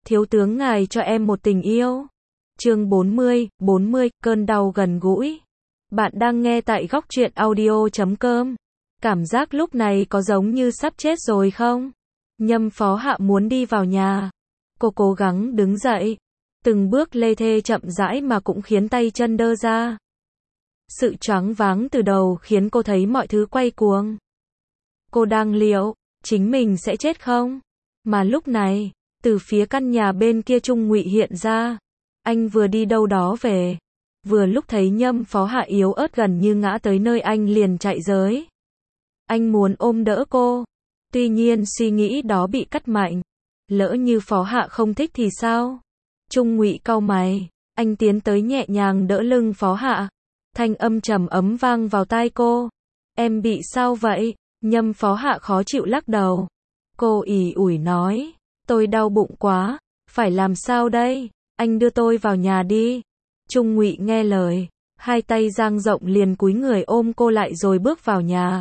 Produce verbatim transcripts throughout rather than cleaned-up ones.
thiếu tướng ngài cho em một tình yêu. Chương bốn mươi, bốn mươi, cơn đau gần gũi. Bạn đang nghe tại góc truyện audio chấm com. Cảm giác lúc này có giống như sắp chết rồi không? Nhâm Phó Hạ muốn đi vào nhà. Cô cố gắng đứng dậy. Từng bước lê thê chậm rãi mà cũng khiến tay chân đơ ra. Sự choáng váng từ đầu khiến cô thấy mọi thứ quay cuồng. Cô đang liệu, chính mình sẽ chết không? Mà lúc này, từ phía căn nhà bên kia Trung Ngụy hiện ra. Anh vừa đi đâu đó về. Vừa lúc thấy Nhâm Phó Hạ yếu ớt gần như ngã tới nơi anh liền chạy tới. Anh muốn ôm đỡ cô. Tuy nhiên suy nghĩ đó bị cắt mạnh. Lỡ như Phó Hạ không thích thì sao? Trung Ngụy cau mày. Anh tiến tới nhẹ nhàng đỡ lưng Phó Hạ. Thanh âm trầm ấm vang vào tai cô. Em bị sao vậy? Nhâm Phó Hạ khó chịu lắc đầu. Cô ì ủi nói. Tôi đau bụng quá. Phải làm sao đây? Anh đưa tôi vào nhà đi. Trung Ngụy nghe lời. Hai tay dang rộng liền cúi người ôm cô lại rồi bước vào nhà.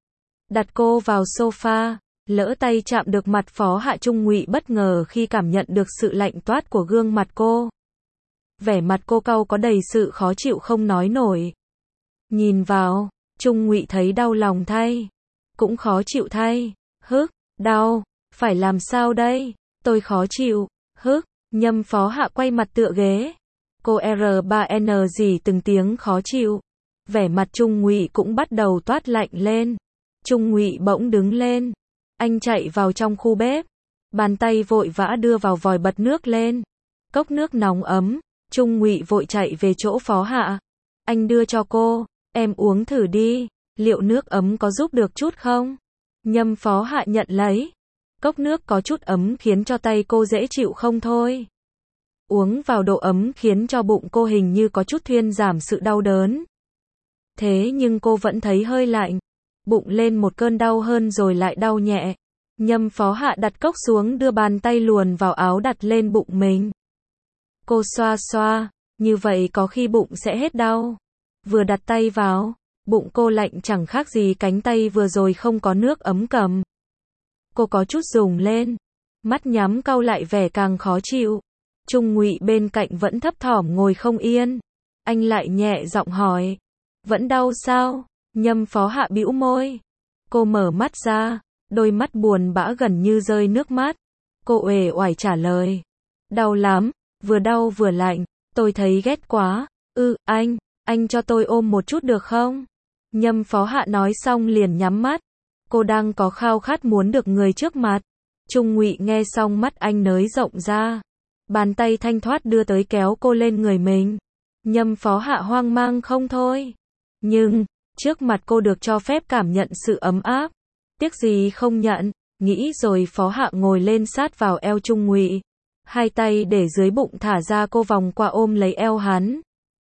Đặt cô vào sofa. Lỡ tay chạm được mặt Phó Hạ. Trung Ngụy bất ngờ khi cảm nhận được sự lạnh toát của gương mặt cô. Vẻ mặt cô cau có đầy sự khó chịu không nói nổi. Nhìn vào, Trung Ngụy thấy đau lòng thay. Cũng khó chịu thay. Hức, đau, phải làm sao đây? Tôi khó chịu. Hức, Nhâm Phó Hạ quay mặt tựa ghế. Cô R ba N gì từng tiếng khó chịu. Vẻ mặt Trung Ngụy cũng bắt đầu toát lạnh lên. Trung Ngụy bỗng đứng lên. Anh chạy vào trong khu bếp. Bàn tay vội vã đưa vào vòi bật nước lên. Cốc nước nóng ấm. Trung Ngụy vội chạy về chỗ Phó Hạ. Anh đưa cho cô. Em uống thử đi. Liệu nước ấm có giúp được chút không? Nhâm Phó Hạ nhận lấy. Cốc nước có chút ấm khiến cho tay cô dễ chịu không thôi. Uống vào độ ấm khiến cho bụng cô hình như có chút thuyên giảm sự đau đớn. Thế nhưng cô vẫn thấy hơi lạnh. Bụng lên một cơn đau hơn rồi lại đau nhẹ. Nhâm Phó Hạ đặt cốc xuống đưa bàn tay luồn vào áo đặt lên bụng mình. Cô xoa xoa, như vậy có khi bụng sẽ hết đau. Vừa đặt tay vào, bụng cô lạnh chẳng khác gì cánh tay vừa rồi không có nước ấm cầm. Cô có chút rùng lên, mắt nhắm cau lại vẻ càng khó chịu. Trung Ngụy bên cạnh vẫn thấp thỏm ngồi không yên. Anh lại nhẹ giọng hỏi, vẫn đau sao? Nhâm Phó Hạ bĩu môi. Cô mở mắt ra, đôi mắt buồn bã gần như rơi nước mắt. Cô uể oải trả lời, đau lắm, vừa đau vừa lạnh, tôi thấy ghét quá. Ừ, anh, anh cho tôi ôm một chút được không? Nhâm Phó Hạ nói xong liền nhắm mắt. Cô đang có khao khát muốn được người trước mặt. Trung Ngụy nghe xong mắt anh nới rộng ra. Bàn tay thanh thoát đưa tới kéo cô lên người mình. Nhâm Phó Hạ hoang mang không thôi. Nhưng, trước mặt cô được cho phép cảm nhận sự ấm áp. Tiếc gì không nhận, nghĩ rồi Phó Hạ ngồi lên sát vào eo Trung Ngụy. Hai tay để dưới bụng thả ra cô vòng qua ôm lấy eo hắn.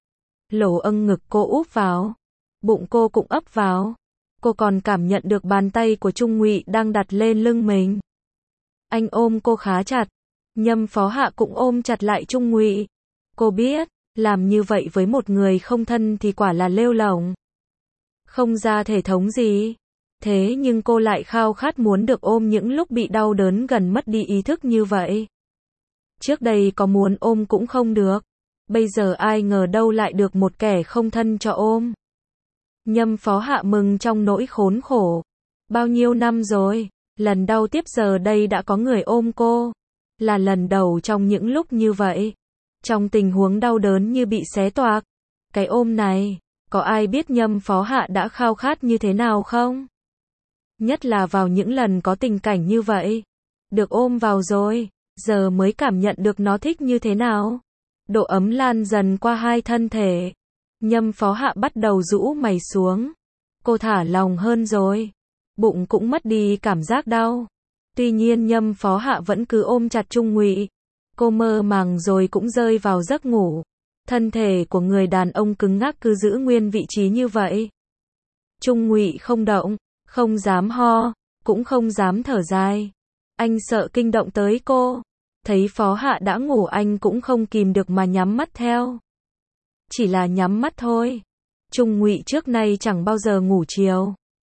Lỗ âng ngực cô úp vào. Bụng cô cũng ấp vào. Cô còn cảm nhận được bàn tay của Trung Ngụy đang đặt lên lưng mình. Anh ôm cô khá chặt. Nhâm Phó Hạ cũng ôm chặt lại Trung Ngụy. Cô biết, làm như vậy với một người không thân thì quả là lêu lổng. Không ra thể thống gì. Thế nhưng cô lại khao khát muốn được ôm những lúc bị đau đớn gần mất đi ý thức như vậy. Trước đây có muốn ôm cũng không được. Bây giờ ai ngờ đâu lại được một kẻ không thân cho ôm. Nhâm Phó Hạ mừng trong nỗi khốn khổ. Bao nhiêu năm rồi, lần đau tiếp giờ đây đã có người ôm cô. Là lần đầu trong những lúc như vậy. Trong tình huống đau đớn như bị xé toạc. Cái ôm này, có ai biết Nhâm Phó Hạ đã khao khát như thế nào không? Nhất là vào những lần có tình cảnh như vậy. Được ôm vào rồi, giờ mới cảm nhận được nó thích như thế nào. Độ ấm lan dần qua hai thân thể. Nhâm Phó Hạ bắt đầu rũ mày xuống. Cô thả lòng hơn rồi. Bụng cũng mất đi cảm giác đau. Tuy nhiên Nhâm Phó Hạ vẫn cứ ôm chặt Trung Ngụy. Cô mơ màng rồi cũng rơi vào giấc ngủ. Thân thể của người đàn ông cứng ngắc cứ giữ nguyên vị trí như vậy. Trung Ngụy không động, không dám ho, cũng không dám thở dài. Anh sợ kinh động tới cô. Thấy Phó Hạ đã ngủ anh cũng không kìm được mà nhắm mắt theo. Chỉ là nhắm mắt thôi. Trung Ngụy trước nay chẳng bao giờ ngủ chiều.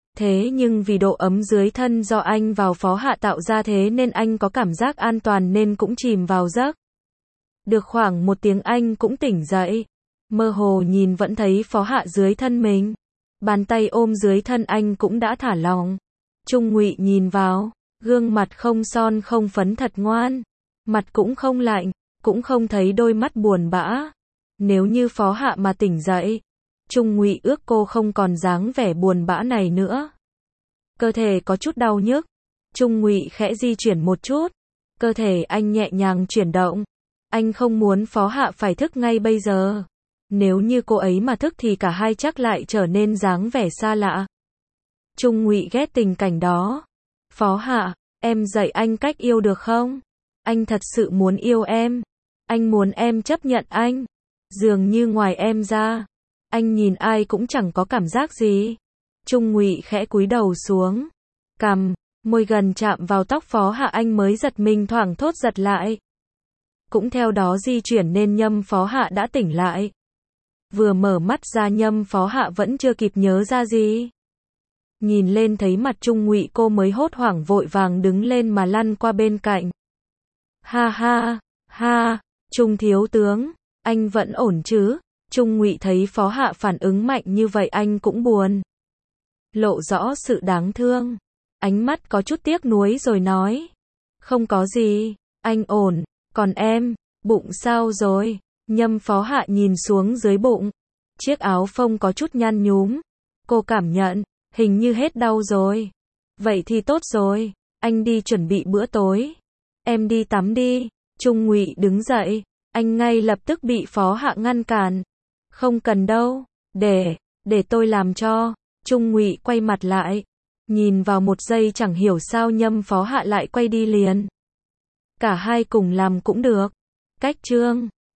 Thế nhưng vì độ ấm dưới thân do anh vào Phó Hạ tạo ra thế nên anh có cảm giác an toàn nên cũng chìm vào giấc. Được khoảng một tiếng anh cũng tỉnh dậy. Mơ hồ nhìn vẫn thấy Phó Hạ dưới thân mình. Bàn tay ôm dưới thân anh cũng đã thả lỏng. Trung Ngụy nhìn vào, gương mặt không son không phấn thật ngoan. Mặt cũng không lạnh, cũng không thấy đôi mắt buồn bã. Nếu như Phó Hạ mà tỉnh dậy, Trung Ngụy ước cô không còn dáng vẻ buồn bã này nữa. Cơ thể có chút đau nhức. Trung Ngụy khẽ di chuyển một chút. Cơ thể anh nhẹ nhàng chuyển động. Anh không muốn Phó Hạ phải thức ngay bây giờ. Nếu như cô ấy mà thức thì cả hai chắc lại trở nên dáng vẻ xa lạ. Trung Ngụy ghét tình cảnh đó. Phó Hạ, em dạy anh cách yêu được không? Anh thật sự muốn yêu em. Anh muốn em chấp nhận anh. Dường như ngoài em ra, anh nhìn ai cũng chẳng có cảm giác gì. Trung Ngụy khẽ cúi đầu xuống. Cằm, môi gần chạm vào tóc Phó Hạ anh mới giật mình thoảng thốt giật lại. Cũng theo đó di chuyển nên Nhâm Phó Hạ đã tỉnh lại. Vừa mở mắt ra Nhâm Phó Hạ vẫn chưa kịp nhớ ra gì. Nhìn lên thấy mặt Trung Ngụy cô mới hốt hoảng vội vàng đứng lên mà lăn qua bên cạnh. Ha ha, ha, Trung thiếu tướng, anh vẫn ổn chứ? Trung Ngụy thấy Phó Hạ phản ứng mạnh như vậy anh cũng buồn. Lộ rõ sự đáng thương. Ánh mắt có chút tiếc nuối rồi nói. Không có gì, anh ổn, còn em, bụng sao rồi? Nhâm Phó Hạ nhìn xuống dưới bụng. Chiếc áo phông có chút nhăn nhúm. Cô cảm nhận, hình như hết đau rồi. Vậy thì tốt rồi, anh đi chuẩn bị bữa tối. Em đi tắm đi. Trung Ngụy đứng dậy, anh ngay lập tức bị Phó Hạ ngăn cản. Không cần đâu, để, để tôi làm cho. Trung Ngụy quay mặt lại, nhìn vào một giây chẳng hiểu sao Nhâm Phó Hạ lại quay đi liền. Cả hai cùng làm cũng được. Cách chương